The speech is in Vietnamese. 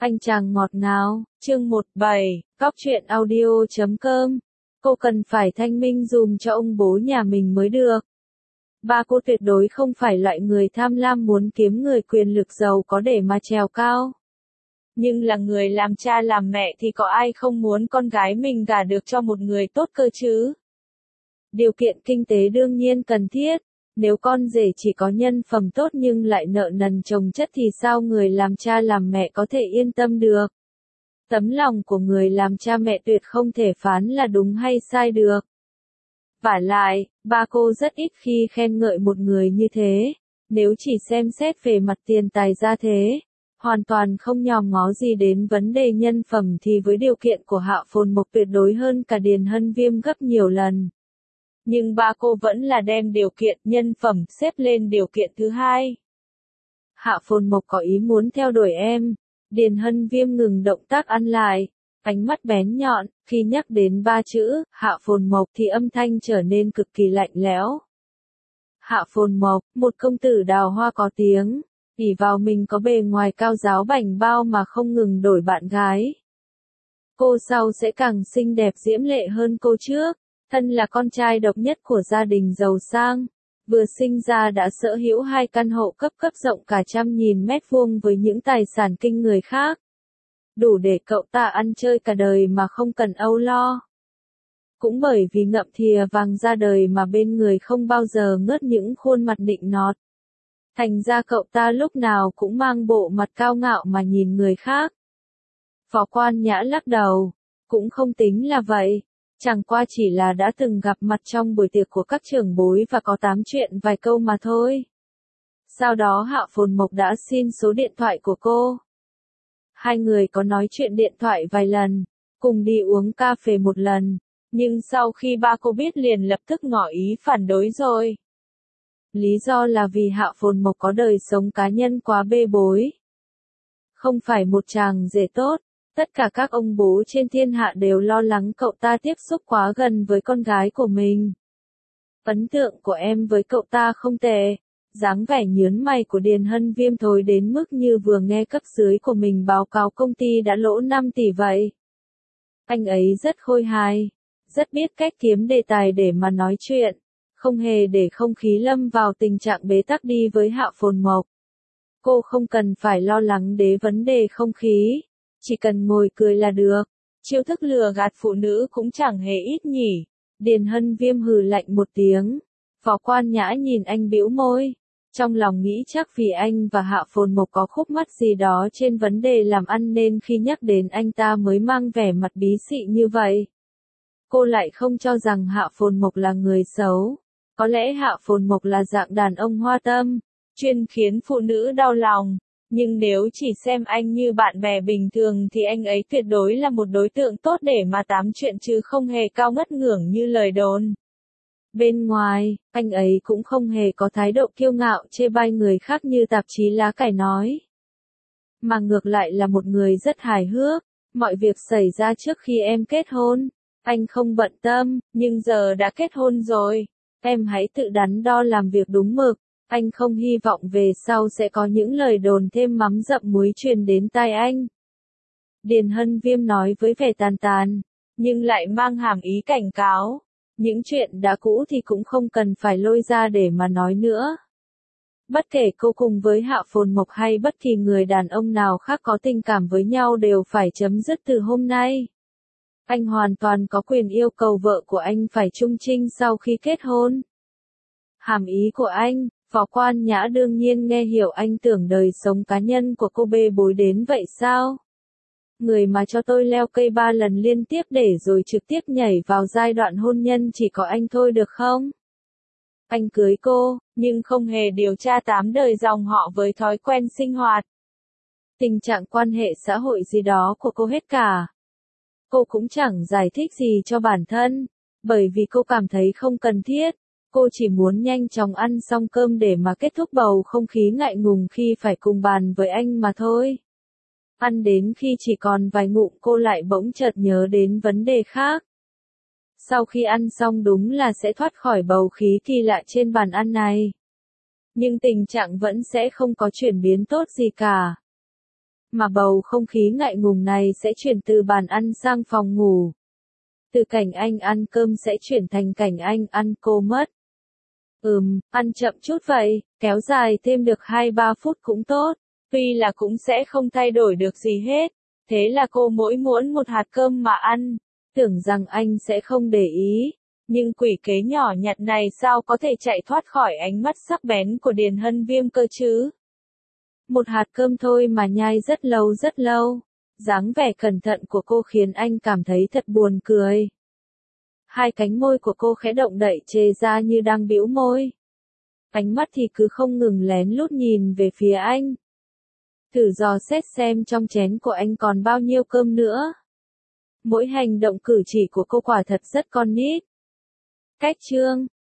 Anh chàng ngọt ngào, chương 17, Cóc truyện audio.com. Cô cần phải thanh minh dùm cho ông bố nhà mình mới được. Ba cô tuyệt đối không phải loại người tham lam muốn kiếm người quyền lực giàu có để mà trèo cao. Nhưng là người làm cha làm mẹ thì có ai không muốn con gái mình gả được cho một người tốt cơ chứ? Điều kiện kinh tế đương nhiên cần thiết. Nếu con rể chỉ có nhân phẩm tốt nhưng lại nợ nần chồng chất thì sao người làm cha làm mẹ có thể yên tâm được? Tấm lòng của người làm cha mẹ tuyệt không thể phán là đúng hay sai được. Vả lại, ba cô rất ít khi khen ngợi một người như thế. Nếu chỉ xem xét về mặt tiền tài gia thế, hoàn toàn không nhòm ngó gì đến vấn đề nhân phẩm thì với điều kiện của Hạ Phồn Mộc tuyệt đối hơn cả Điền Hân Viêm gấp nhiều lần. Nhưng ba cô vẫn là đem điều kiện nhân phẩm xếp lên điều kiện thứ hai. Hạ Phồn Mộc có ý muốn theo đuổi em. Điền Hân Viêm ngừng động tác ăn lại, ánh mắt bén nhọn, khi nhắc đến ba chữ, Hạ Phồn Mộc thì âm thanh trở nên cực kỳ lạnh lẽo. Hạ Phồn Mộc, một công tử đào hoa có tiếng, ỷ vào mình có bề ngoài cao giáo bảnh bao mà không ngừng đổi bạn gái. Cô sau sẽ càng xinh đẹp diễm lệ hơn cô trước. Thân là con trai độc nhất của gia đình giàu sang, vừa sinh ra đã sở hữu 2 căn hộ cấp rộng cả 100.000 mét vuông với những tài sản kinh người khác. Đủ để cậu ta ăn chơi cả đời mà không cần âu lo. Cũng bởi vì ngậm thìa vàng ra đời mà bên người không bao giờ ngớt những khuôn mặt nịnh nọt. Thành ra cậu ta lúc nào cũng mang bộ mặt cao ngạo mà nhìn người khác. Phó Quan Nhã lắc đầu, cũng không tính là vậy. Chẳng qua chỉ là đã từng gặp mặt trong buổi tiệc của các trưởng bối và có tám chuyện vài câu mà thôi. Sau đó Hạ Phồn Mộc đã xin số điện thoại của cô. Hai người có nói chuyện điện thoại vài lần, cùng đi uống cà phê một lần, nhưng sau khi ba cô biết liền lập tức ngỏ ý phản đối rồi. Lý do là vì Hạ Phồn Mộc có đời sống cá nhân quá bê bối. Không phải một chàng rể tốt. Tất cả các ông bố trên thiên hạ đều lo lắng cậu ta tiếp xúc quá gần với con gái của mình. Ấn tượng của em với cậu ta không tệ. Dáng vẻ nhớn mày của Điền Hân Viêm thối đến mức như vừa nghe cấp dưới của mình báo cáo công ty đã lỗ 5 tỷ vậy. Anh ấy rất khôi hài, rất biết cách kiếm đề tài để mà nói chuyện, không hề để không khí lâm vào tình trạng bế tắc đi với Hạ Phồn Mộc. Cô không cần phải lo lắng đến vấn đề không khí. Chỉ cần ngồi cười là được. Chiêu thức lừa gạt phụ nữ cũng chẳng hề ít nhỉ. Điền Hân Viêm hừ lạnh một tiếng. Phó Quan Nhã nhìn anh bĩu môi. Trong lòng nghĩ chắc vì anh và Hạ Phồn Mộc có khúc mắc gì đó trên vấn đề làm ăn nên khi nhắc đến anh ta mới mang vẻ mặt bí xị như vậy. Cô lại không cho rằng Hạ Phồn Mộc là người xấu. Có lẽ Hạ Phồn Mộc là dạng đàn ông hoa tâm, chuyên khiến phụ nữ đau lòng. Nhưng nếu chỉ xem anh như bạn bè bình thường thì anh ấy tuyệt đối là một đối tượng tốt để mà tám chuyện chứ không hề cao ngất ngưởng như lời đồn. Bên ngoài, anh ấy cũng không hề có thái độ kiêu ngạo chê bai người khác như tạp chí Lá Cải nói. Mà ngược lại là một người rất hài hước. Mọi việc xảy ra trước khi em kết hôn. Anh không bận tâm, nhưng giờ đã kết hôn rồi. Em hãy tự đắn đo làm việc đúng mực. Anh không hy vọng về sau sẽ có những lời đồn thêm mắm dặm muối truyền đến tai anh. Điền Hân Viêm nói với vẻ tàn tàn, nhưng lại mang hàm ý cảnh cáo. Những chuyện đã cũ thì cũng không cần phải lôi ra để mà nói nữa. Bất kể cô cùng với Hạ Phồn Mộc hay bất kỳ người đàn ông nào khác có tình cảm với nhau đều phải chấm dứt từ hôm nay. Anh hoàn toàn có quyền yêu cầu vợ của anh phải trung trinh sau khi kết hôn. Hàm ý của anh, Phó Quan Nhã đương nhiên nghe hiểu anh tưởng đời sống cá nhân của cô bê bối đến vậy sao? Người mà cho tôi leo cây 3 lần liên tiếp để rồi trực tiếp nhảy vào giai đoạn hôn nhân chỉ có anh thôi được không? Anh cưới cô, nhưng không hề điều tra 8 đời dòng họ với thói quen sinh hoạt. Tình trạng quan hệ xã hội gì đó của cô hết cả. Cô cũng chẳng giải thích gì cho bản thân, bởi vì cô cảm thấy không cần thiết. Cô chỉ muốn nhanh chóng ăn xong cơm để mà kết thúc bầu không khí ngại ngùng khi phải cùng bàn với anh mà thôi. Ăn đến khi chỉ còn vài ngụm cô lại bỗng chợt nhớ đến vấn đề khác. Sau khi ăn xong đúng là sẽ thoát khỏi bầu khí kỳ lạ trên bàn ăn này. Nhưng tình trạng vẫn sẽ không có chuyển biến tốt gì cả. Mà bầu không khí ngại ngùng này sẽ chuyển từ bàn ăn sang phòng ngủ. Từ cảnh anh ăn cơm sẽ chuyển thành cảnh anh ăn cô mất. Ăn chậm chút vậy, kéo dài thêm được 2-3 phút cũng tốt. Tuy là cũng sẽ không thay đổi được gì hết. Thế là cô mỗi muỗng một hạt cơm mà ăn. Tưởng rằng anh sẽ không để ý. Nhưng quỷ kế nhỏ nhặt này sao có thể chạy thoát khỏi ánh mắt sắc bén của Điền Hân Viêm cơ chứ? Một hạt cơm thôi mà nhai rất lâu rất lâu. Dáng vẻ cẩn thận của cô khiến anh cảm thấy thật buồn cười. Hai cánh môi của cô khẽ động đậy chê ra như đang bĩu môi. Ánh mắt thì cứ không ngừng lén lút nhìn về phía anh. Thử dò xét xem trong chén của anh còn bao nhiêu cơm nữa. Mỗi hành động cử chỉ của cô quả thật rất con nít. Cách chương